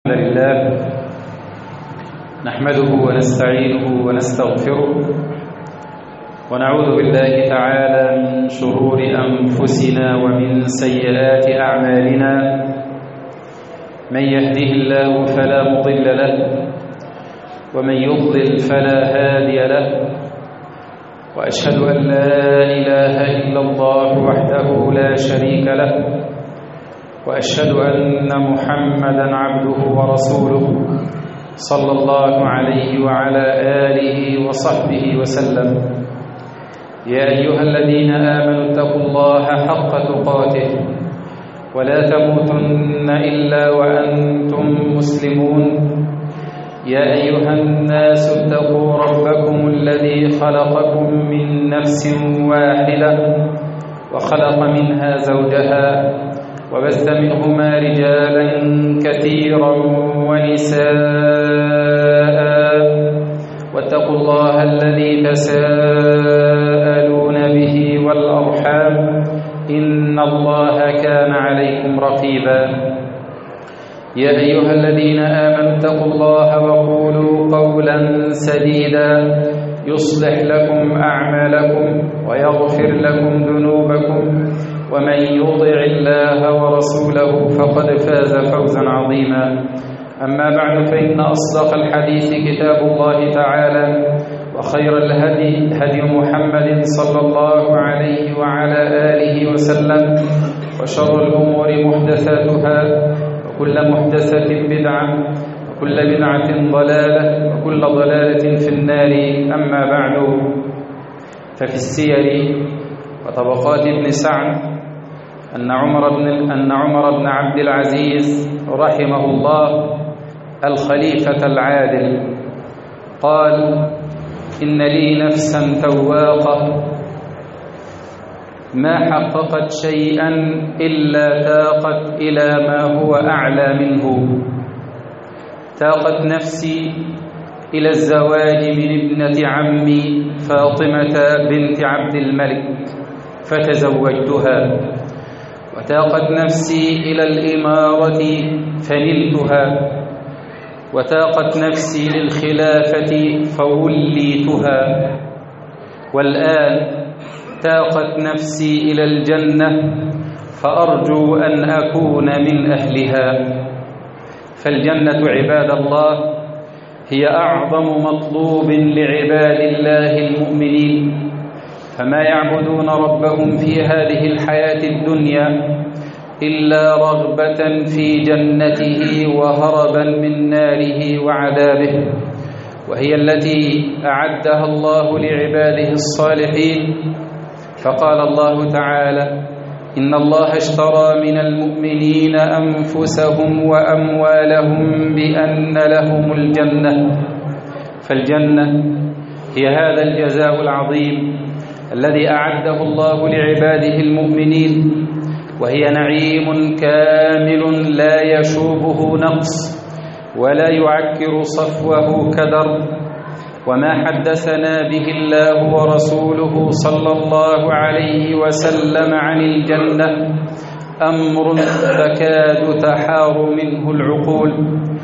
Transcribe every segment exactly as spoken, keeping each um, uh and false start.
لله نحمده ونستعينه ونستغفره ونعوذ بالله تعالى من شرور أنفسنا ومن سيئات أعمالنا. من يهده الله فلا مضل له ومن يضلل فلا هادي له، وأشهد أن لا إله إلا الله وحده لا شريك له، وأشهد أن محمدًا عبده ورسوله صلى الله عليه وعلى آله وصحبه وسلم. يا أيها الذين آمنوا اتقوا الله حق تقاته ولا تموتن إلا وأنتم مسلمون. يا أيها الناس اتقوا ربكم الذي خلقكم من نفس واحدة وخلق منها زوجها وبث منهما رجالا كثيرا ونساء، واتقوا الله الذي تساءلون به والأرحام إن الله كان عليكم رقيبا. يا أيها الذين آمنوا اتقوا الله وقولوا قولا سديدا يصلح لكم أعمالكم ويغفر لكم ذنوبكم، ومن يطع الله ورسوله فقد فاز فوزا عظيما. أما بعد، فإن أصدق الحديث كتاب الله تعالى، وخير الهدي هدي محمد صلى الله عليه وعلى آله وسلم، وشر الأمور محدثاتها، وكل محدثة بدعة، وكل بدعة ضلالة، وكل ضلالة في النار. أما بعد، ففي السير وطبقات ابن سعد أن عمر بن أن عمر بن عبد العزيز رحمه الله الخليفة العادل قال: إن لي نفسا تواقة ما حققت شيئا إلا تاقت إلى ما هو أعلى منه. تاقت نفسي إلى الزواج من ابنة عمي فاطمة بنت عبد الملك فتزوجتها، وتاقت نفسي إلى الإمارة فنلتها، وتاقت نفسي للخلافة فوليتها، والآن تاقت نفسي إلى الجنة فأرجو أن أكون من أهلها. فالجنة عباد الله هي أعظم مطلوب لعباد الله المؤمنين، فما يعبدون ربهم في هذه الحياة الدنيا إلا رغبة في جنته وهربا من ناره وعذابه، وهي التي أعدها الله لعباده الصالحين. فقال الله تعالى: إن الله اشترى من المؤمنين أنفسهم وأموالهم بأن لهم الجنة. فالجنة هي هذا الجزاء العظيم الذي أعده الله لعباده المؤمنين، وهي نعيم كامل لا يشوبه نقص ولا يعكر صفوه كدر. وما حدثنا به الله ورسوله صلى الله عليه وسلم عن الجنة أمر تكاد تحار منه العقول،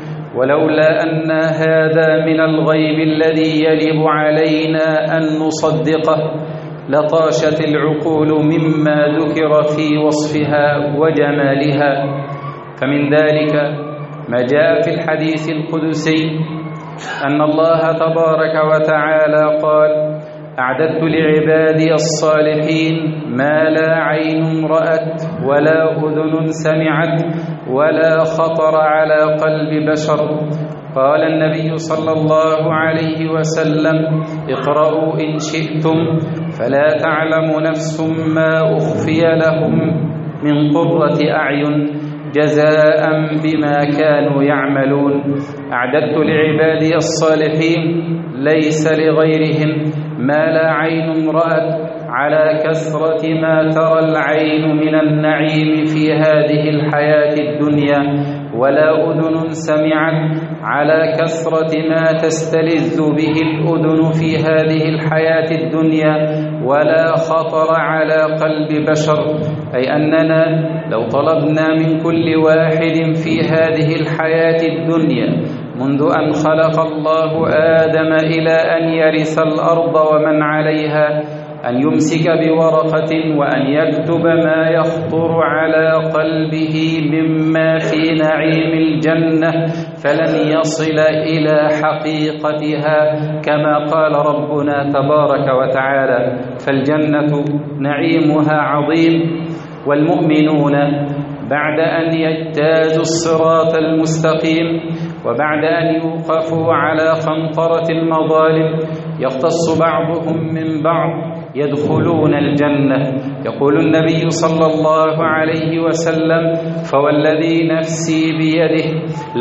ولولا أن هذا من الغيب الذي يجب علينا أن نصدقه لطاشت العقول مما ذكر في وصفها وجمالها. فمن ذلك ما جاء في الحديث القدسي أن الله تبارك وتعالى قال: أعددت لعبادي الصالحين ما لا عين رأت ولا أذن سمعت ولا خطر على قلب بشر. قال النبي صلى الله عليه وسلم: اقرأوا إن شئتم فلا تعلم نفس ما أخفي لهم من قرة أعين جزاء بما كانوا يعملون. أعددت لعبادي الصالحين ليس لغيرهم ما لا عين رأت، على كثرة ما ترى العين من النعيم في هذه الحياة الدنيا ولا أذن سمعت، على كثرة ما تستلذ به الأذن في هذه الحياة الدنيا، ولا خطر على قلب بشر. أي أننا لو طلبنا من كل واحد في هذه الحياة الدنيا منذ أن خلق الله آدم إلى أن يرث الأرض ومن عليها أن يمسك بورقة وأن يكتب ما يخطر على قلبه مما في نعيم الجنة فلن يصل إلى حقيقتها كما قال ربنا تبارك وتعالى. فالجنة نعيمها عظيم، والمؤمنون بعد أن يجتازوا الصراط المستقيم وبعد أن يوقفوا على قنطرة المظالم يختص بعضهم من بعض يدخلون الجنة. يقول النبي صلى الله عليه وسلم: فوالذي نفسي بيده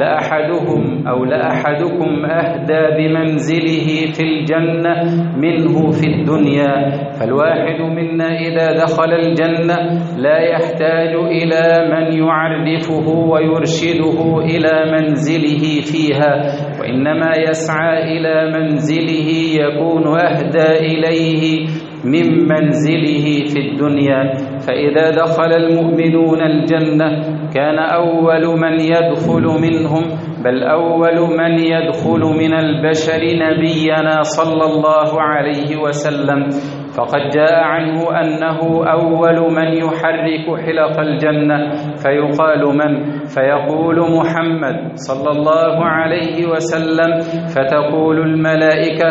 لأحدهم أو لأحدكم أهدى بمنزله في الجنة منه في الدنيا. فالواحد منا إذا دخل الجنة لا يحتاج إلى من يعرفه ويرشده إلى منزله فيها، وإنما يسعى إلى منزله يكون أهدى إليه من منزله في الدنيا. فإذا دخل المؤمنون الجنة كان أول من يدخل منهم، بل أول من يدخل من البشر نبينا صلى الله عليه وسلم، فقد جاء عنه أنه أول من يحرك حلق الجنة فيقال من؟ فيقول محمد صلى الله عليه وسلم، فتقول الملائكة: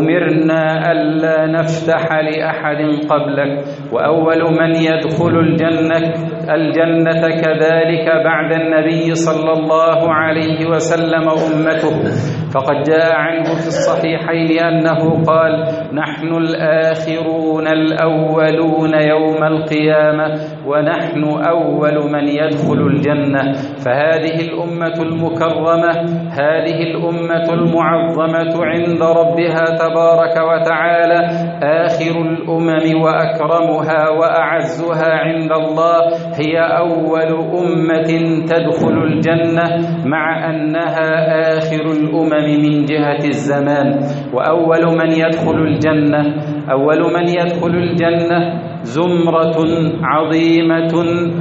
أمرنا ألا نفتح لأحد قبلك. وأول من يدخل الجنة الجنة كذلك بعد النبي صلى الله عليه وسلم أمته، فقد جاء عنه في الصحيحين أنه قال: نحن الآخرون الأولون يوم القيامة ونحن أول من يدخل الجنة. فهذه الأمة المكرمة، هذه الأمة المعظمة عند ربها تبارك وتعالى، آخر الأمم وأكرمها وأعزها عند الله، هي أول أمة تدخل الجنة مع أنها آخر الأمم من جهة الزمان. وأول من يدخل الجنة أول من يدخل الجنة زمرة عظيمة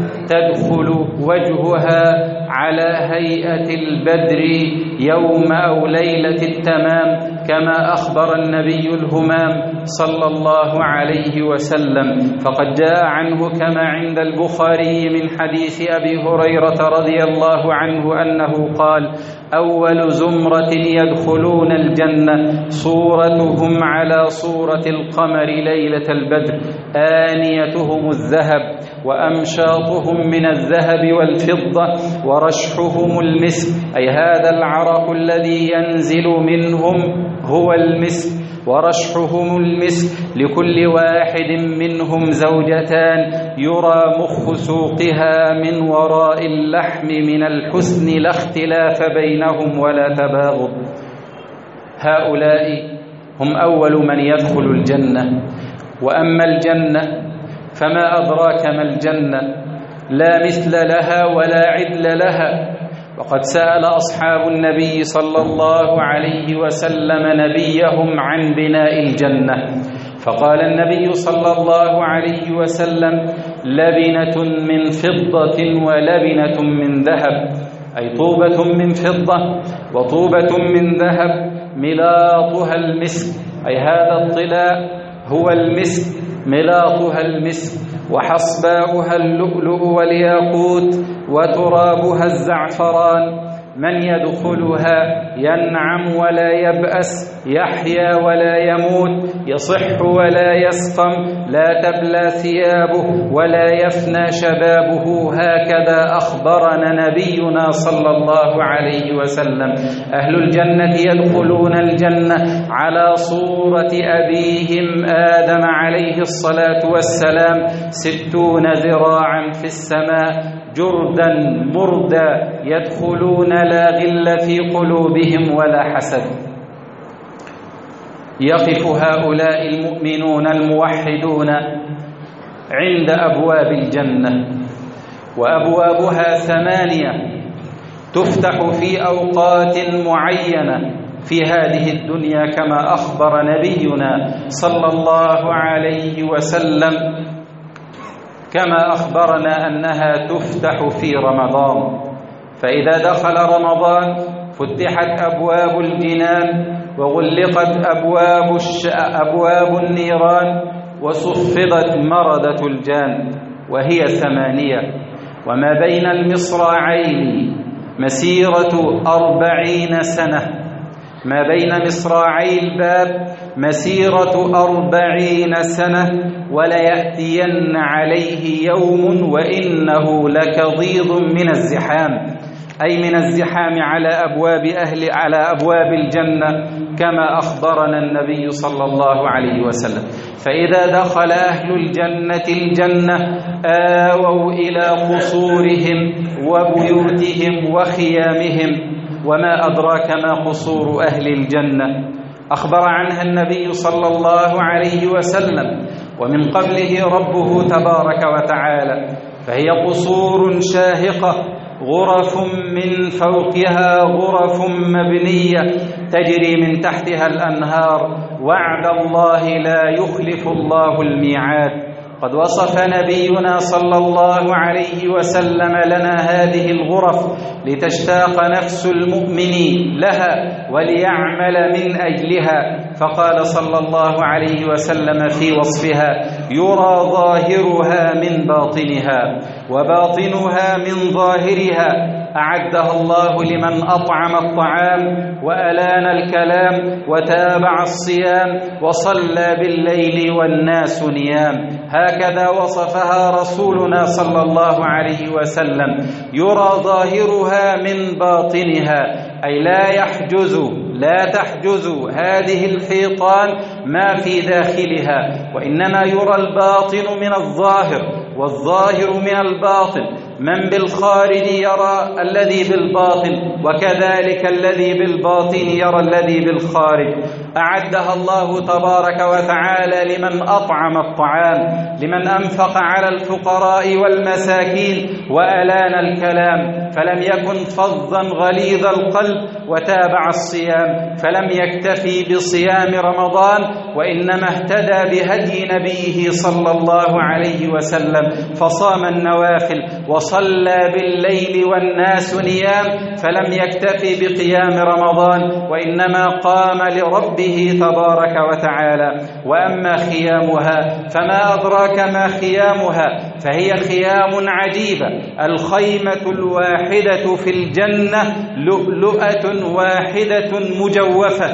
تدخل وجهها على هيئة البدر يوم أو ليلة التمام، كما أخبر النبي الهمام صلى الله عليه وسلم. فقد جاء عنه كما عند البخاري من حديث أبي هريرة رضي الله عنه أنه قال: أول زمرة يدخلون الجنة صورتهم على صورة القمر ليلة البدر، آنيتهم الذهب وأمشاطهم من الذهب والفضة ورشحهم المسك، أي هذا العرق الذي ينزل منهم هو المسك، ورشحهم المسك، لكل واحد منهم زوجتان يرى مخ سوقها من وراء اللحم من الحسن لا اختلاف بينهم ولا تباغض. هؤلاء هم أول من يدخل الجنة. وأما الجنة فما أدراك ما الجنة، لا مثل لها ولا عدل لها. وقد سأل أصحاب النبي صلى الله عليه وسلم نبيهم عن بناء الجنة، فقال النبي صلى الله عليه وسلم: لبنة من فضة ولبنة من ذهب، أي طوبة من فضة وطوبة من ذهب، ملاطها المسك، أي هذا الطلاء هو المسك، ملاطها المسك، وحصباؤها اللؤلؤ والياقوت، وترابها الزعفران. من يدخلها ينعم ولا يبأس، يحيا ولا يموت، يصح ولا يسقم، لا تبلى ثيابه ولا يفنى شبابه. هكذا أخبرنا نبينا صلى الله عليه وسلم. أهل الجنة يدخلون الجنة على صورة أبيهم آدم عليه الصلاة والسلام، ستون ذراعا في السماء، جردا مردا، يدخلون لا غل في قلوبهم ولا حسد. يقف هؤلاء المؤمنون الموحدون عند أبواب الجنة، وأبوابها ثمانية، تفتح في أوقات معينة في هذه الدنيا كما أخبر نبينا صلى الله عليه وسلم، كما أخبرنا أنها تفتح في رمضان. فإذا دخل رمضان فتحت أبواب الجنان وغلقت أبواب, الش... أبواب النيران وصفدت مردة الجان، وهي ثمانية، وما بين المصراعين مسيرة أربعين سنة، ما بين مصراعي الباب مسيرة أربعين سنة، وليأتين عليه يوم وإنه لكضيض من الزحام، أي من الزحام على أبواب أهل على أبواب الجنة كما أخبرنا النبي صلى الله عليه وسلم. فإذا دخل أهل الجنة الجنة آووا إلى قصورهم وبيوتهم وخيامهم، وما أدراك ما قصور أهل الجنة، أخبر عنها النبي صلى الله عليه وسلم ومن قبله ربه تبارك وتعالى. فهي قصور شاهقة، غرف من فوقها غرف مبنية تجري من تحتها الأنهار، وعد الله لا يخلف الله الميعاد. قد وصف نبينا صلى الله عليه وسلم لنا هذه الغرف لتشتاق نفس المؤمن لها وليعمل من أجلها، فقال صلى الله عليه وسلم في وصفها: يرى ظاهرها من باطنها وباطنها من ظاهرها، أعدها الله لمن أطعم الطعام وألان الكلام وتابع الصيام وصلى بالليل والناس نيام. هكذا وصفها رسولنا صلى الله عليه وسلم: يرى ظاهرها من باطنها، أي لا يحجز لا تحجز هذه الحيطان ما في داخلها، وإنما يرى الباطن من الظاهر والظاهر من الباطن. من بالخارج يرى الذي بالباطن، وكذلك الذي بالباطن يرى الذي بالخارج. أعدها الله تبارك وتعالى لمن أطعم الطعام، لمن أنفق على الفقراء والمساكين وألان الكلام، فلم يكن فظا غليظ القلب وتابع الصيام، فلم يكتفي بصيام رمضان، وإنما اهتدى بهدي نبيه صلى الله عليه وسلم فصام النوافل وصلى بالليل والناس نيام، فلم يكتفي بقيام رمضان وإنما قام لربه تبارك وتعالى. وأما خيامها فما أدراك ما خيامها، فهي خيام عجيبة. الخيمة الواحدة في الجنة لؤلؤة واحدة مجوفة،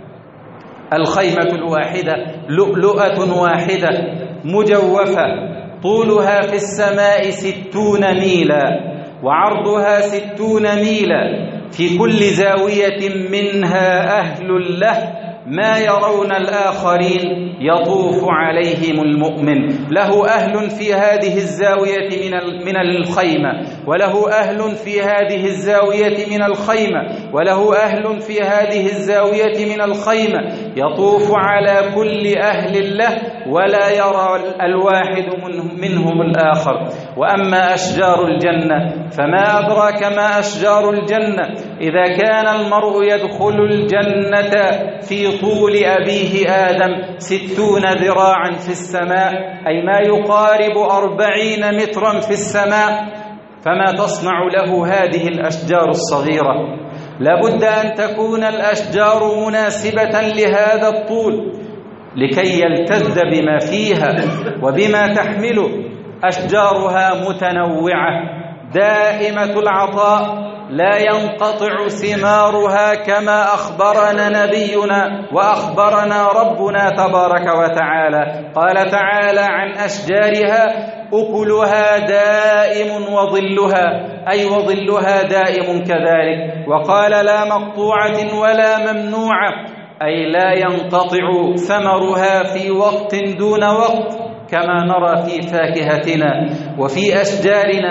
الخيمة الواحدة لؤلؤة واحدة مجوفة، طولها في السماء ستون ميلا وعرضها ستون ميلا، في كل زاوية منها أهل له ما يرون الآخرين يطوف عليهم المؤمن. له أهل في هذه الزاوية من الخيمة، وله أهل في هذه الزاوية من الخيمة، وله أهل في هذه الزاوية من الخيمة، يطوف على كل أهل له ولا يرى الواحد منهم الآخر. وأما أشجار الجنة فما أدراك ما أشجار الجنة. إذا كان المرء يدخل الجنة في طول أبيه آدم ستون ذراعا في السماء، أي ما يقارب أربعين مترا في السماء، فما تصنع له هذه الأشجار الصغيرة؟ لابد أن تكون الأشجار مناسبة لهذا الطول لكي يلتذ بما فيها وبما تحمله. أشجارها متنوعة دائمة العطاء، لا ينقطع ثمارها كما أخبرنا نبينا وأخبرنا ربنا تبارك وتعالى. قال تعالى عن أشجارها: أكلها دائم وظلها، أي وظلها دائم كذلك. وقال: لا مقطوعة ولا ممنوعة، أي لا ينقطع ثمرها في وقت دون وقت، كما نرى في فاكهتنا وفي أشجارنا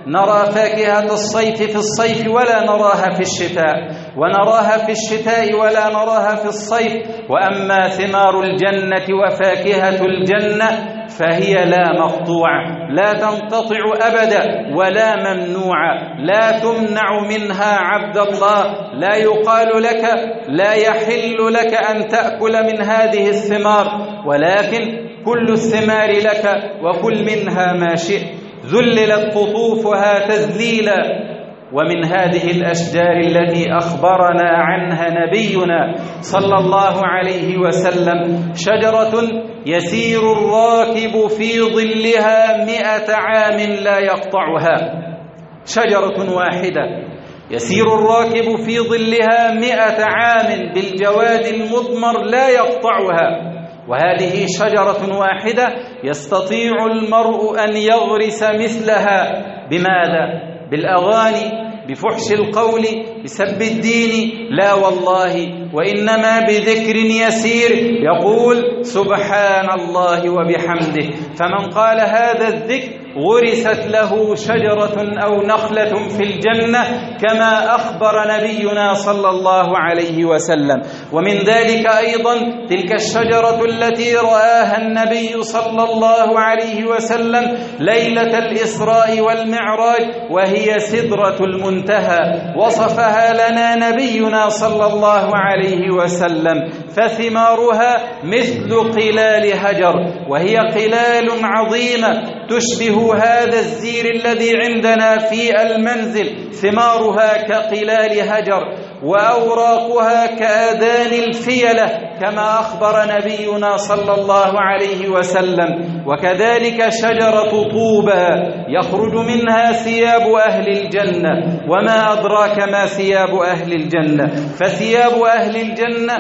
نرى فاكهة الصيف في الصيف ولا نراها في الشتاء، ونراها في الشتاء ولا نراها في الصيف. وأما ثمار الجنة وفاكهة الجنة فهي لا مقطوعة، لا تنقطع أبدا ولا ممنوعة، لا تمنع منها عبد الله. لا يقال لك لا يحل لك أن تأكل من هذه الثمار، ولكن كل الثمار لك وكل منها ما شئت. ذللت قطوفها تذليلا. ومن هذه الأشجار التي أخبرنا عنها نبينا صلى الله عليه وسلم شجرة يسير الراكب في ظلها مئة عام لا يقطعها. شجرة واحدة يسير الراكب في ظلها مئة عام بالجواد المضمر لا يقطعها. وهذه شجرة واحدة يستطيع المرء أن يغرس مثلها. بماذا؟ بالأغاني، بفحش القول، بسب الدين؟ لا والله، وإنما بذكر يسير يقول سبحان الله وبحمده. فمن قال هذا الذكر غرست له شجرة أو نخلة في الجنة كما أخبر نبينا صلى الله عليه وسلم. ومن ذلك أيضا تلك الشجرة التي رآها النبي صلى الله عليه وسلم ليلة الإسراء والمعراج، وهي سدرة المنتهى، وصفها لنا نبينا صلى الله عليه وسلم فثمارها مثل قلال هجر، وهي قلال عظيمة تشبه هذا الزير الذي عندنا في المنزل. ثمارها كقلال هجر وأوراقها كآذان الفيلة كما أخبر نبينا صلى الله عليه وسلم. وكذلك شجرة طوبى يخرج منها ثياب أهل الجنة. وما أدراك ما ثياب أهل الجنة؟ فثياب أهل الجنة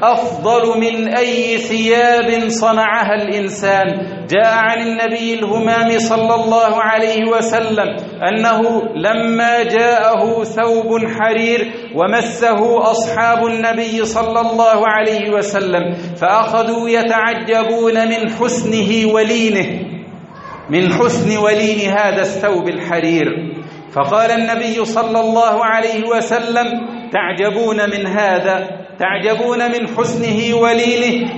أفضل من أي ثياب صنعها الإنسان. جاء عن النبي الهمام صلى الله عليه وسلم أنه لما جاءه ثوب حرير ومسه أصحاب النبي صلى الله عليه وسلم فأخذوا يتعجبون من حسنه ولينه، من حسن ولين هذا الثوب الحرير. فقال النبي صلى الله عليه وسلم تعجبون من هذا؟ تعجبون من حسنه ولينه؟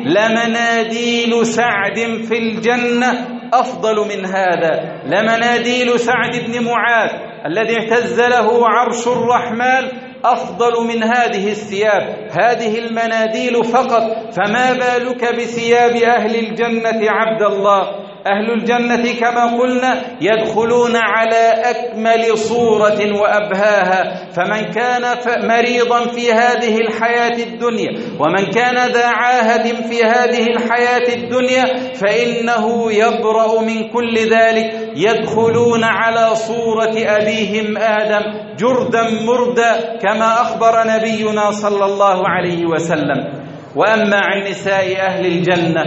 لمناديل سعد في الجنة أفضل من هذا. لمناديل سعد بن معاذ الذي اهتز له عرش الرحمن أفضل من هذه الثياب، هذه المناديل فقط، فما بالك بثياب أهل الجنة عبد الله؟ أهل الجنة كما قلنا يدخلون على أكمل صورة وأبهاها. فمن كان مريضا في هذه الحياة الدنيا ومن كان ذا عاهة في هذه الحياة الدنيا فإنه يبرأ من كل ذلك. يدخلون على صورة أبيهم آدم جردا مردا كما أخبر نبينا صلى الله عليه وسلم. وأما عن نساء أهل الجنة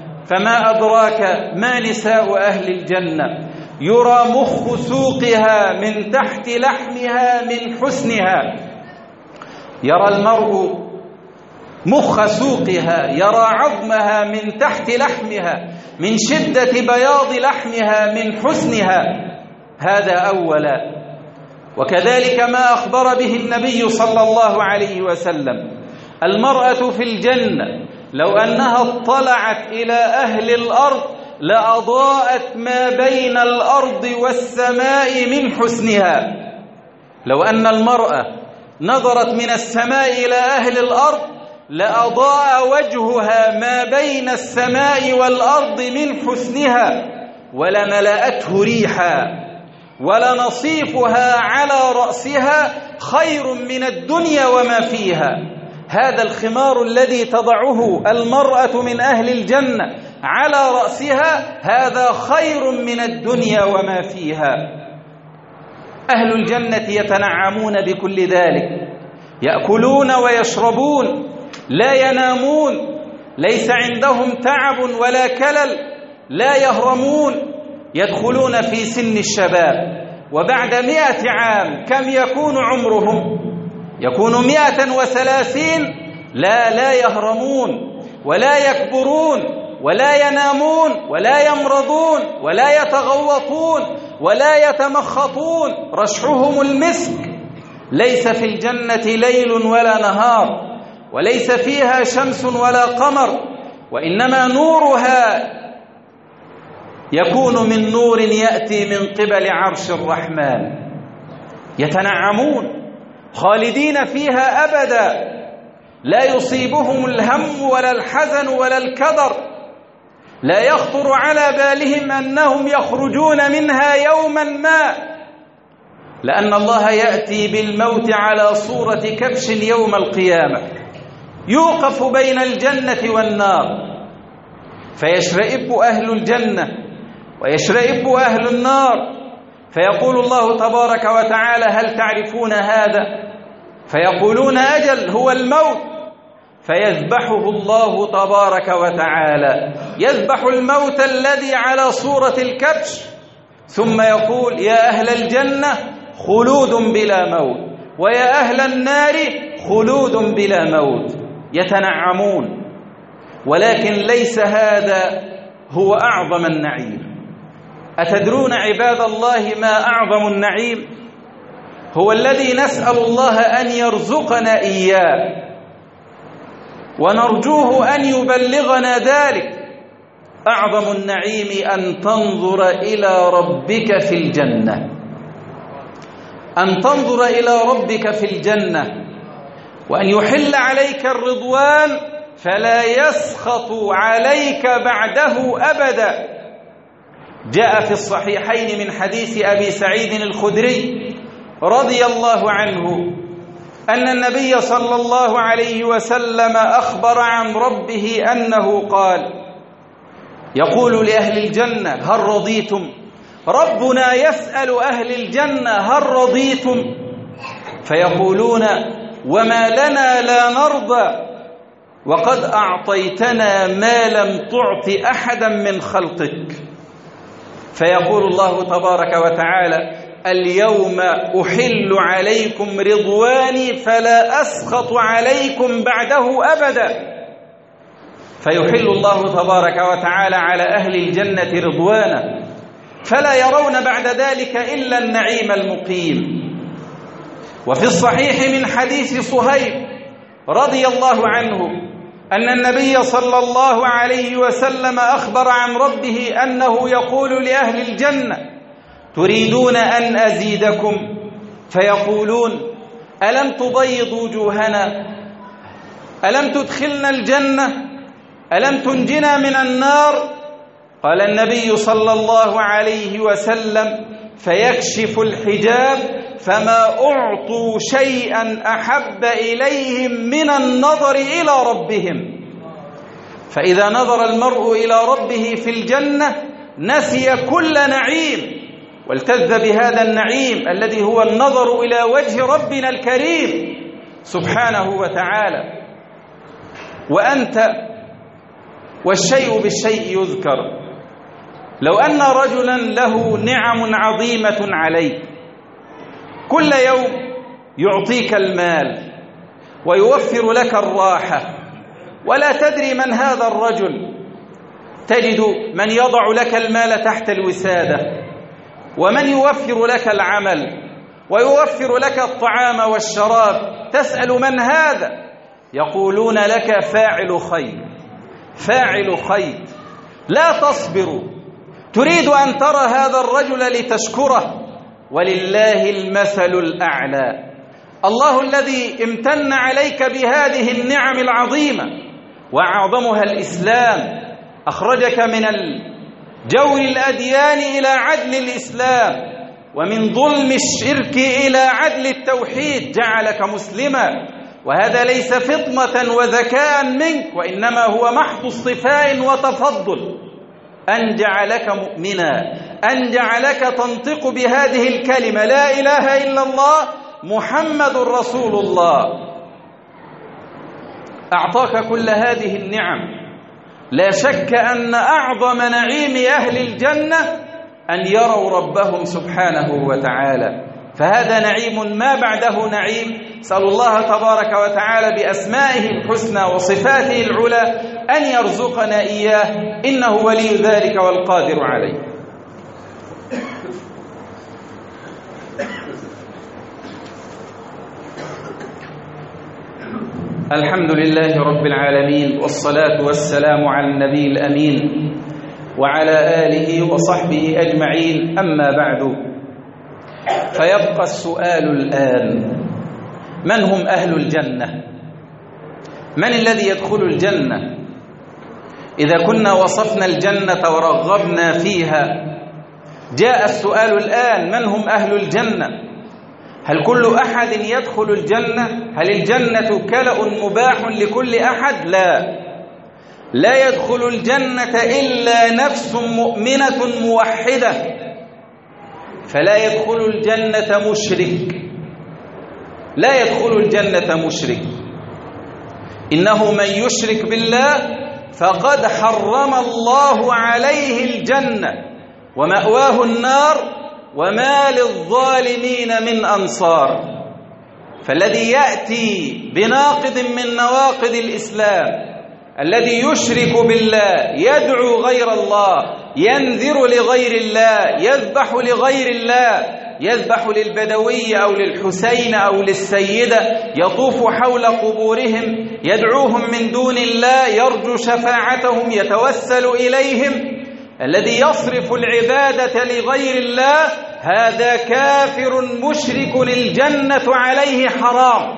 فما أدراك ما نساء أهل الجنة؟ يرى مخ سوقها من تحت لحمها من حسنها. يرى المرء مخ سوقها، يرى عظمها من تحت لحمها من شدة بياض لحمها من حسنها. هذا أولا. وكذلك ما أخبر به النبي صلى الله عليه وسلم المرأة في الجنة لو أنها اطلعت إلى أهل الأرض لأضاءت ما بين الأرض والسماء من حسنها. لو أن المرأة نظرت من السماء إلى أهل الأرض لأضاء وجهها ما بين السماء والأرض من حسنها، ولملأته ريحا، ولنصيفها على رأسها خير من الدنيا وما فيها. هذا الخمار الذي تضعه المرأة من أهل الجنة على رأسها هذا خير من الدنيا وما فيها. أهل الجنة يتنعمون بكل ذلك، يأكلون ويشربون، لا ينامون، ليس عندهم تعب ولا كلل، لا يهرمون، يدخلون في سن الشباب. وبعد مئة عام كم يكون عمرهم؟ يكون مئة وثلاثين. لا لا يهرمون ولا يكبرون ولا ينامون ولا يمرضون ولا يتغوطون ولا يتمخطون، رشحهم المسك. ليس في الجنة ليل ولا نهار، وليس فيها شمس ولا قمر، وإنما نورها يكون من نور يأتي من قبل عرش الرحمن. يتنعمون خالدين فيها أبدا، لا يصيبهم الهم ولا الحزن ولا الكدر، لا يخطر على بالهم أنهم يخرجون منها يوما ما، لأن الله يأتي بالموت على صورة كبش يوم القيامة، يوقف بين الجنة والنار، فيشرئب أهل الجنة ويشرئب أهل النار، فيقول الله تبارك وتعالى: هل تعرفون هذا؟ فيقولون: أجل، هو الموت. فيذبحه الله تبارك وتعالى، يذبح الموت الذي على صورة الكبش، ثم يقول: يا أهل الجنة خلود بلا موت، ويا أهل النار خلود بلا موت. يتنعمون، ولكن ليس هذا هو أعظم النعيم. أتدرون عباد الله ما أعظم النعيم؟ هو الذي نسأل الله أن يرزقنا إياه ونرجوه أن يبلغنا ذلك. أعظم النعيم أن تنظر إلى ربك في الجنة، أن تنظر إلى ربك في الجنة، وأن يحل عليك الرضوان فلا يسخط عليك بعده أبدا. جاء في الصحيحين من حديث أبي سعيد الخدري رضي الله عنه أن النبي صلى الله عليه وسلم أخبر عن ربه أنه قال: يقول لأهل الجنة: هل رضيتم؟ ربنا يسأل أهل الجنة: هل رضيتم؟ فيقولون: وما لنا لا نرضى وقد أعطيتنا ما لم تعط أحدا من خلقك. فيقول الله تبارك وتعالى: اليوم أحل عليكم رضواني فلا أسخط عليكم بعده أبدا. فيحل الله تبارك وتعالى على أهل الجنة رضوانا، فلا يرون بعد ذلك إلا النعيم المقيم. وفي الصحيح من حديث صهيب رضي الله عنه أن النبي صلى الله عليه وسلم أخبر عن ربه أنه يقول لأهل الجنة: تريدون أن أزيدكم؟ فيقولون: ألم تبيض وجوهنا؟ ألم تدخلنا الجنة؟ ألم تنجنا من النار؟ قال النبي صلى الله عليه وسلم: فيكشف الحجاب فما أعطوا شيئا أحب إليهم من النظر إلى ربهم. فإذا نظر المرء إلى ربه في الجنة نسي كل نعيم والتذ بهذا النعيم الذي هو النظر إلى وجه ربنا الكريم سبحانه وتعالى. وأنت والشيء بالشيء يذكر. لو أن رجلا له نعم عظيمة عليك، كل يوم يعطيك المال ويوفر لك الراحة، ولا تدري من هذا الرجل، تجد من يضع لك المال تحت الوسادة، ومن يوفر لك العمل ويوفر لك الطعام والشراب، تسأل من هذا؟ يقولون لك: فاعل خير، فاعل خير. لا تصبر، تريد أن ترى هذا الرجل لتشكره. ولله المثل الأعلى، الله الذي امتن عليك بهذه النعم العظيمة وأعظمها الإسلام، أخرجك من الجور الأديان إلى عدل الإسلام، ومن ظلم الشرك إلى عدل التوحيد، جعلك مسلما. وهذا ليس فطنة وذكاء منك، وإنما هو محض اصطفاء وتفضل، أن جعلك مؤمنا، أن جعلك تنطق بهذه الكلمة: لا إله إلا الله محمد رسول الله. أعطاك كل هذه النعم. لا شك أن أعظم نعيم أهل الجنة أن يروا ربهم سبحانه وتعالى، فهذا نعيم ما بعده نعيم. سأل الله تبارك وتعالى بأسمائه الحسنى وصفاته العلى أن يرزقنا إياه، إنه ولي ذلك والقادر عليه. الحمد لله رب العالمين، والصلاة والسلام على النبي الأمين وعلى آله وصحبه أجمعين. أما بعد، فيبقى السؤال الآن: من هم أهل الجنة؟ من الذي يدخل الجنة؟ إذا كنا وصفنا الجنة ورغبنا فيها، جاء السؤال الآن: من هم أهل الجنة؟ هل كل أحد يدخل الجنة؟ هل الجنة كلأ مباح لكل أحد؟ لا، لا يدخل الجنة إلا نفس مؤمنة موحدة، فلا يدخل الجنة مشرك، لا يدخل الجنة مشرك. إنه من يشرك بالله فقد حرم الله عليه الجنة ومأواه النار وما للظالمين من أنصار. فالذي يأتي بناقض من نواقض الإسلام، الذي يشرك بالله، يدعو غير الله، ينذر لغير الله، يذبح لغير الله، يذبح للبدوي أو للحسين أو للسيدة، يطوف حول قبورهم، يدعوهم من دون الله، يرجو شفاعتهم، يتوسل إليهم، الذي يصرف العبادة لغير الله، هذا كافر مشرك، الجنة عليه حرام،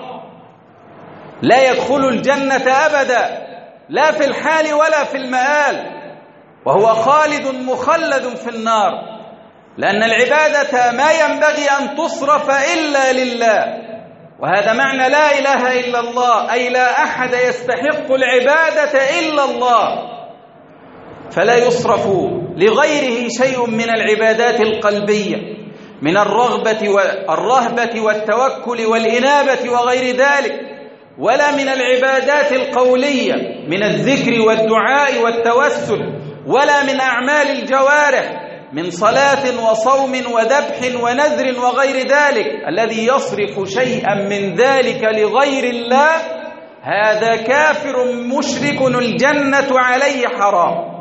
لا يدخل الجنة أبدا، لا في الحال ولا في المآل، وهو خالد مخلد في النار، لأن العبادة ما ينبغي أن تصرف إلا لله، وهذا معنى لا إله إلا الله، أي لا أحد يستحق العبادة إلا الله، فلا يصرف لغيره شيء من العبادات القلبية، من الرغبة والرهبة والتوكل والإنابة وغير ذلك، ولا من العبادات القولية من الذكر والدعاء والتوسل، ولا من أعمال الجوارح من صلاة وصوم وذبح ونذر وغير ذلك. الذي يصرف شيئا من ذلك لغير الله هذا كافر مشرك، الجنة عليه حرام.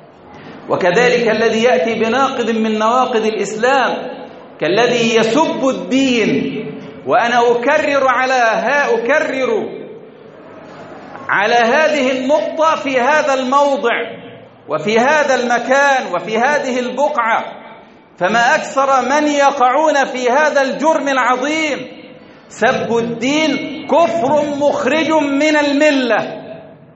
وكذلك الذي يأتي بناقض من نواقض الإسلام، كالذي يسب الدين، وأنا أكرر على ها أكرر على هذه النقطة في هذا الموضع وفي هذا المكان وفي هذه البقعة، فما أكثر من يقعون في هذا الجرم العظيم. سب الدين كفر مخرج من الملة،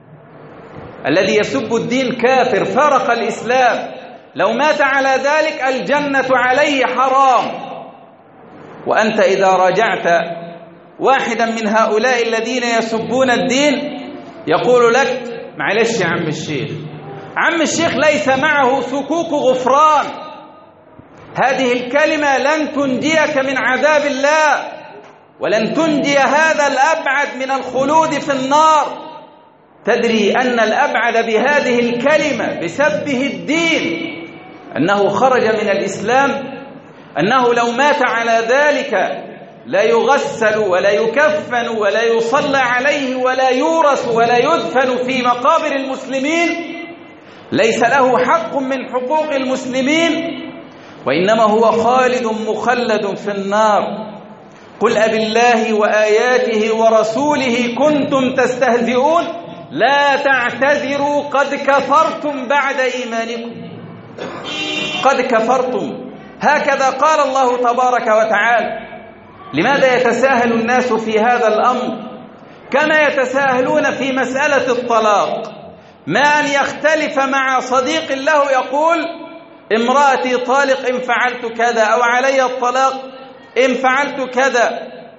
الذي يسب الدين كافر، فرق الإسلام، لو مات على ذلك الجنة عليه حرام. وأنت إذا راجعت واحدا من هؤلاء الذين يسبون الدين يقول لك: معلش يا عم الشيخ، عم الشيخ ليس معه سكوك غفران، هذه الكلمة لن تنجيك من عذاب الله، ولن تنجي هذا الأبعد من الخلود في النار. تدري أن الأبعد بهذه الكلمة بسبه الدين أنه خرج من الإسلام، أنه لو مات على ذلك لا يغسل ولا يكفن ولا يصلى عليه ولا يورث ولا يدفن في مقابر المسلمين، ليس له حق من حقوق المسلمين، وإنما هو خالد مخلد في النار. قل أبالله وآياته ورسوله كنتم تستهزئون لا تعتذروا قد كفرتم بعد إيمانكم. قد كفرتم، هكذا قال الله تبارك وتعالى. لماذا يتساهل الناس في هذا الأمر كما يتساهلون في مسألة الطلاق؟ ما أن يختلف مع صديق له يقول: امرأتي طالق إن فعلت كذا، أو علي الطلاق إن فعلت كذا،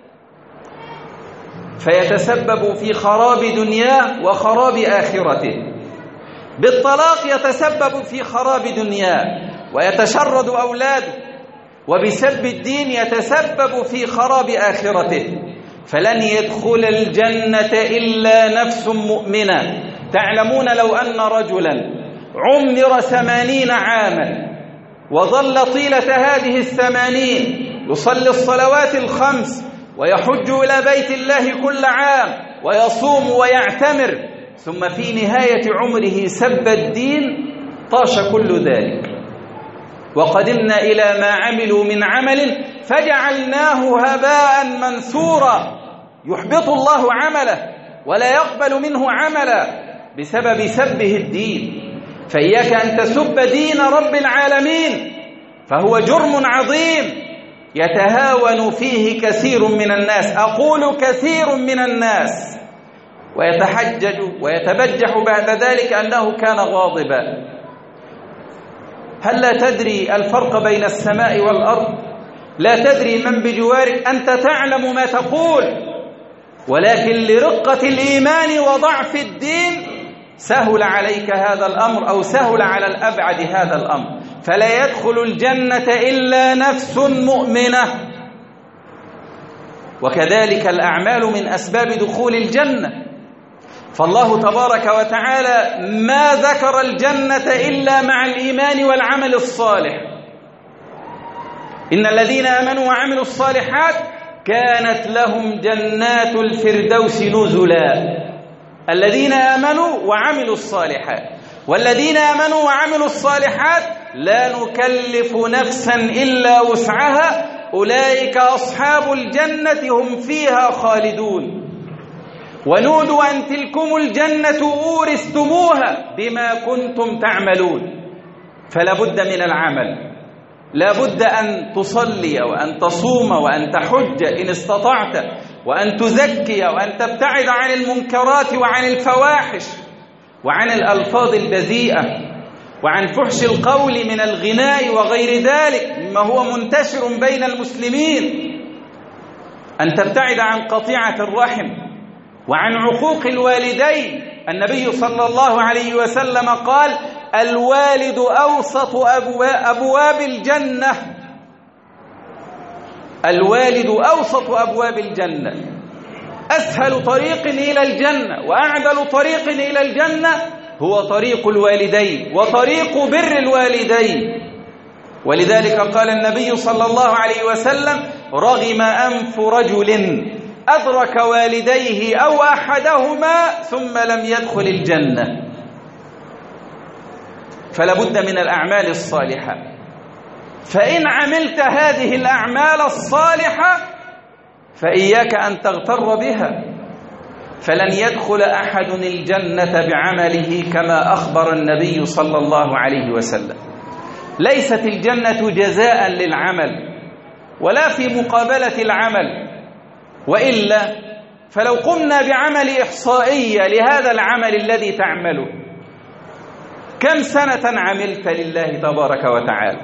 فيتسبب في خراب دنياه وخراب آخرته. بالطلاق يتسبب في خراب دنياه ويتشرد أولاده، وبسب الدين يتسبب في خراب آخرته. فلن يدخل الجنة إلا نفس مؤمنة. تعلمون لو أن رجلا عمر ثمانين عاما وظل طيلة هذه الثمانين يصلي الصلوات الخمس ويحج إلى بيت الله كل عام ويصوم ويعتمر، ثم في نهاية عمره سب الدين، طاش كل ذلك. وقدمنا إلى ما عملوا من عمل فجعلناه هباء منثورا. يحبط الله عمله ولا يقبل منه عملا بسبب سبه الدين. فإياك أن تسب دين رب العالمين، فهو جرم عظيم يتهاون فيه كثير من الناس، أقول كثير من الناس، ويتحجج ويتبجح بعد ذلك أنه كان غاضبا. هل لا تدري الفرق بين السماء والأرض؟ لا تدري من بجوارك؟ أنت تعلم ما تقول، ولكن لرقة الإيمان وضعف الدين سهل عليك هذا الأمر، أو سهل على الأبعد هذا الأمر. فلا يدخل الجنة إلا نفس مؤمنة. وكذلك الأعمال من أسباب دخول الجنة، فالله تبارك وتعالى ما ذكر الجنة إلا مع الإيمان والعمل الصالح. إن الذين آمنوا وعملوا الصالحات كانت لهم جنات الفردوس نزلا. الذين آمنوا وعملوا الصالحات، والذين آمنوا وعملوا الصالحات لا نكلف نفسا إلا وسعها، أولئك أصحاب الجنة هم فيها خالدون. ونودوا أن تلكم الجنة أورثتموها بما كنتم تعملون. فلا بد من العمل، لا بد أن تصلي وأن تصوم وأن تحج إن استطعت، وأن تزكي وأن تبتعد عن المنكرات وعن الفواحش وعن الألفاظ البذيئة وعن فحش القول من الغناء وغير ذلك مما هو منتشر بين المسلمين، أن تبتعد عن قطيعة الرحم وعن عقوق الوالدين. النبي صلى الله عليه وسلم قال: الوالد أوسط أبواب الجنة. الوالد أوسط أبواب الجنة. أسهل طريق إلى الجنة وأعدل طريق إلى الجنة هو طريق الوالدين وطريق بر الوالدين. ولذلك قال النبي صلى الله عليه وسلم: رغم أنف رجل أدرك والديه أو أحدهما ثم لم يدخل الجنة. فلا بد من الأعمال الصالحة. فإن عملت هذه الأعمال الصالحة فإياك أن تغتر بها، فلن يدخل أحد الجنة بعمله كما أخبر النبي صلى الله عليه وسلم. ليست الجنة جزاء للعمل ولا في مقابلة العمل، وإلا فلو قمنا بعمل إحصائية لهذا العمل الذي تعمله، كم سنة عملت لله تبارك وتعالى؟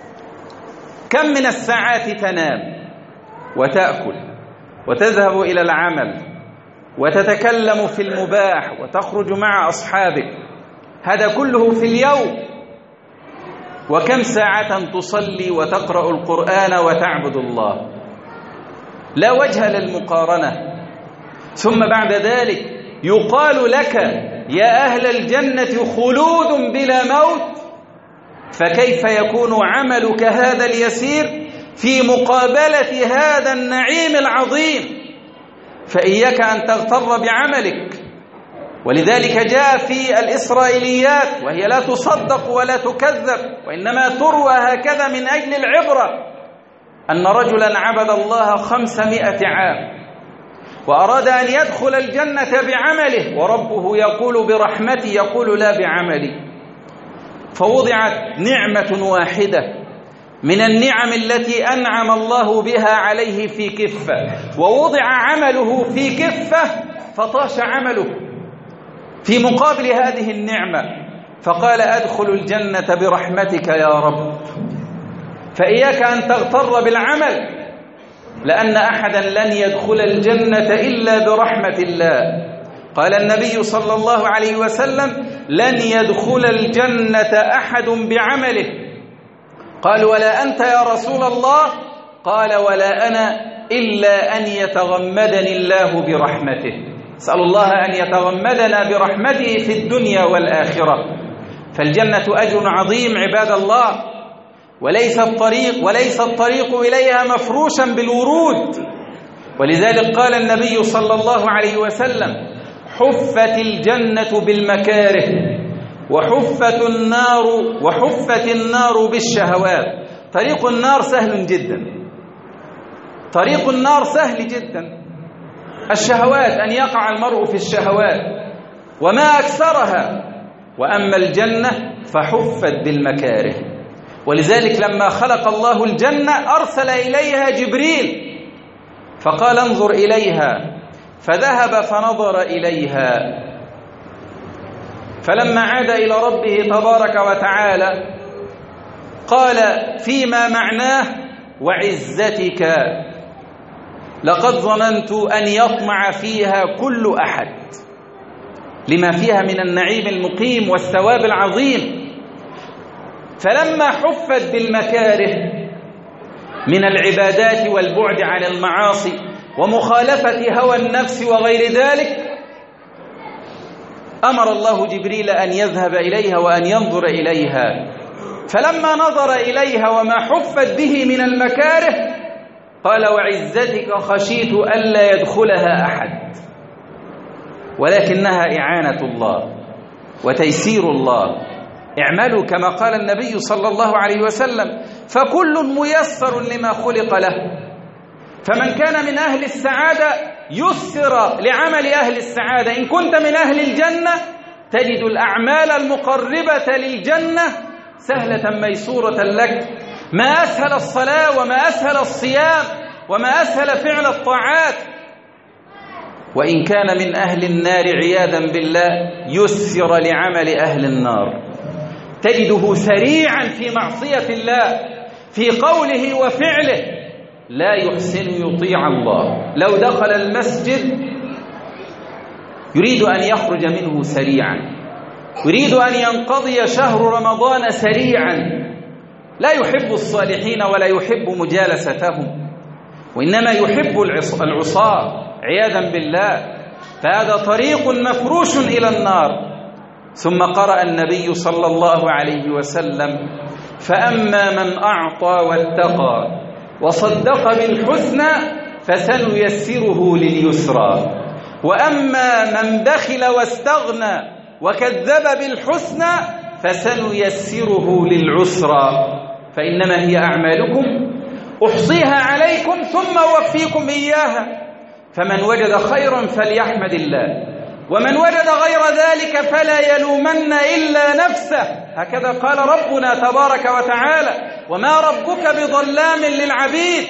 كم من الساعات تنام وتأكل وتذهب إلى العمل وتتكلم في المباح وتخرج مع أصحابك؟ هذا كله في اليوم. وكم ساعة تصلي وتقرأ القرآن وتعبد الله؟ لا وجه للمقارنة. ثم بعد ذلك يقال لك: يا أهل الجنة خلود بلا موت. فكيف يكون عملك هذا اليسير في مقابلة هذا النعيم العظيم؟ فإياك أن تغتر بعملك. ولذلك جاء في الإسرائيليات، وهي لا تصدق ولا تكذب وإنما تروى هكذا من أجل العبرة، أن رجلا عبد الله خمسمائة عام وأراد أن يدخل الجنة بعمله، وربه يقول برحمتي، يقول لا بعملي. فوضعت نعمة واحدة من النعم التي أنعم الله بها عليه في كفة، ووضع عمله في كفة فطاش عمله في مقابل هذه النعمة، فقال: أدخل الجنة برحمتك يا رب. فإياك أن تغتر بالعمل، لأن أحدا لن يدخل الجنة إلا برحمة الله. قال النبي صلى الله عليه وسلم: لن يدخل الجنة أحد بعمله. قال: ولا أنت يا رسول الله؟ قال: ولا أنا، إلا أن يتغمدني الله برحمته. أسأل الله أن يتغمدنا برحمته في الدنيا والآخرة. فالجنة أجر عظيم عباد الله، وليس الطريق وليس الطريق إليها مفروشا بالورود. ولذلك قال النبي صلى الله عليه وسلم: حفت الجنة بالمكاره وحفت النار وحفت النار بالشهوات. طريق النار سهل جدا، طريق النار سهل جدا، الشهوات، أن يقع المرء في الشهوات وما أكثرها. وأما الجنة فحفت بالمكاره، ولذلك لما خلق الله الجنة أرسل إليها جبريل فقال انظر إليها، فذهب فنظر إليها، فلما عاد إلى ربه تبارك وتعالى قال فيما معناه وعزتك لقد ظننت أن يطمع فيها كل أحد، لما فيها من النعيم المقيم والثواب العظيم. فلما حفت بالمكاره من العبادات والبعد عن المعاصي ومخالفة هوى النفس وغير ذلك، أمر الله جبريل أن يذهب إليها وأن ينظر إليها. فلما نظر إليها وما حفت به من المكاره قال وعزتك خشيت ألا يدخلها أحد، ولكنها إعانة الله وتيسير الله. اعملوا كما قال النبي صلى الله عليه وسلم فكل ميسر لما خلق له. فمن كان من أهل السعادة يسر لعمل أهل السعادة. إن كنت من أهل الجنة تجد الأعمال المقربة للجنة سهلة ميسورة لك. ما أسهل الصلاة وما أسهل الصيام وما أسهل فعل الطاعات. وإن كان من أهل النار عياذا بالله يسر لعمل أهل النار، تجده سريعا في معصية الله في قوله وفعله، لا يحسن يطيع الله. لو دخل المسجد يريد أن يخرج منه سريعا، يريد أن ينقضي شهر رمضان سريعا، لا يحب الصالحين ولا يحب مجالستهم، وإنما يحب العصاة عياذا بالله. فهذا طريق مفروش إلى النار. ثم قرأ النبي صلى الله عليه وسلم فأما من أعطى واتقى وصدق بالحسنى فسنيسره لليسرى، وأما من بخل واستغنى وكذب بالحسنى فسنيسره للعسرى. فإنما هي أعمالكم أحصيها عليكم ثم أوفيكم إياها، فمن وجد خيرا فليحمد الله، ومن وجد غير ذلك فلا يلومن إلا نفسه. هكذا قال ربنا تبارك وتعالى وما ربك بظلام للعبيد.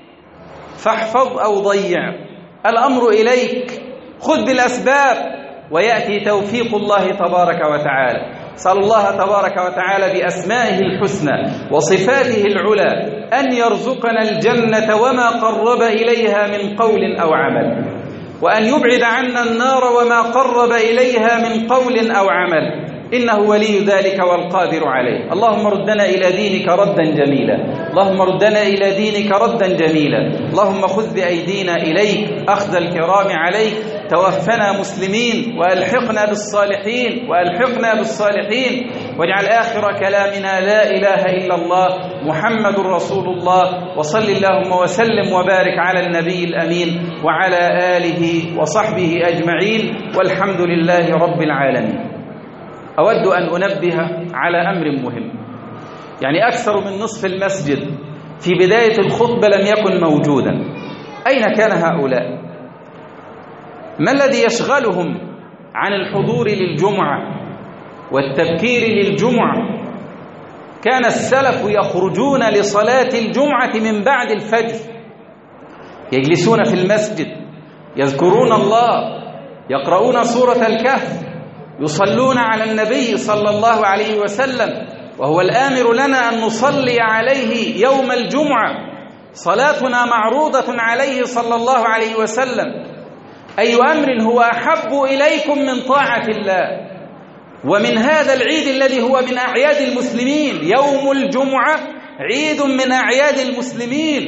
فاحفظ أو ضيع، الأمر إليك، خذ بالأسباب ويأتي توفيق الله تبارك وتعالى. صلى الله تبارك وتعالى بأسمائه الحسنى وصفاته العلى أن يرزقنا الجنة وما قرب إليها من قول أو عمل، وأن يبعد عنا النار وما قرب إليها من قول أو عمل، إنه ولي ذلك والقادر عليه. اللهم ردنا إلى دينك ردا جميلا، اللهم ردنا إلى دينك ردا جميلا. اللهم خذ بأيدينا إليك أخذ الكرام عليك. توفنا مسلمين وألحقنا بالصالحين وألحقنا بالصالحين، واجعل آخر كلامنا لا إله إلا الله محمد رسول الله. وصل اللهم وسلم وبارك على النبي الأمين وعلى آله وصحبه أجمعين، والحمد لله رب العالمين. أود أن أنبه على أمر مهم. يعني أكثر من نصف المسجد في بداية الخطبة لم يكن موجودا. أين كان هؤلاء؟ ما الذي يشغلهم عن الحضور للجمعة والتبكير للجمعة؟ كان السلف يخرجون لصلاة الجمعة من بعد الفجر، يجلسون في المسجد يذكرون الله، يقرؤون سورة الكهف، يصلون على النبي صلى الله عليه وسلم، وهو الآمر لنا أن نصلي عليه يوم الجمعة. صلاتنا معروضة عليه صلى الله عليه وسلم. أي أمر هو أحب إليكم من طاعة الله؟ ومن هذا العيد الذي هو من أعياد المسلمين، يوم الجمعة عيد من أعياد المسلمين.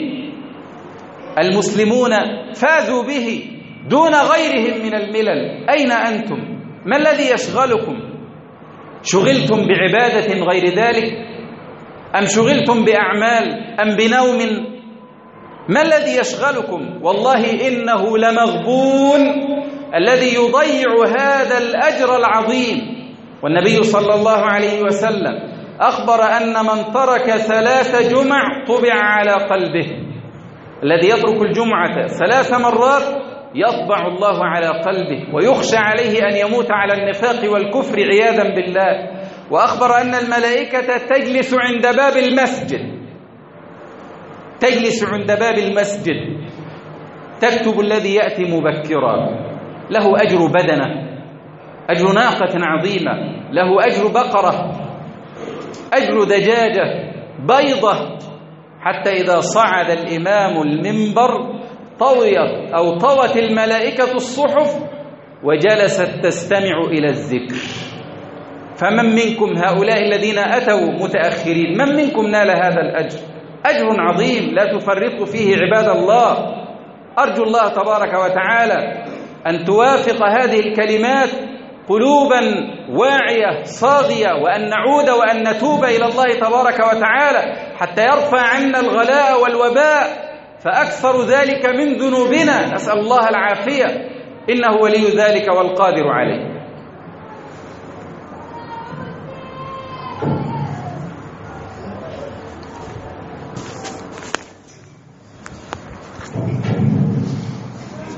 المسلمون فازوا به دون غيرهم من الملل. أين أنتم؟ ما الذي يشغلكم؟ شغلتم بعبادة غير ذلك؟ أم شغلتم بأعمال أم بنوم؟ ما الذي يشغلكم؟ والله إنه لمغبون الذي يضيع هذا الأجر العظيم. والنبي صلى الله عليه وسلم أخبر أن من ترك ثلاث جمع طبع على قلبه. الذي يترك الجمعة ثلاث مرات يطبع الله على قلبه ويخشى عليه أن يموت على النفاق والكفر عياذا بالله. وأخبر أن الملائكة تجلس عند باب المسجد تجلس عند باب المسجد تكتب الذي يأتي مبكرا، له أجر بدنة، أجر ناقة عظيمة، له أجر بقرة، أجر دجاجة، بيضة، حتى إذا صعد الإمام المنبر طويت أو طوت الملائكة الصحف وجلست تستمع إلى الذكر. فمن منكم هؤلاء الذين أتوا متأخرين، من منكم نال هذا الأجر؟ أجر عظيم لا تفرطوا فيه عباد الله. أرجو الله تبارك وتعالى أن توافق هذه الكلمات قلوبا واعية صاغية، وأن نعود وأن نتوب إلى الله تبارك وتعالى حتى يرفع عنا الغلاء والوباء، فأكثر ذلك من ذنوبنا، نسأل الله العافية، إنه ولي ذلك والقادر عليه.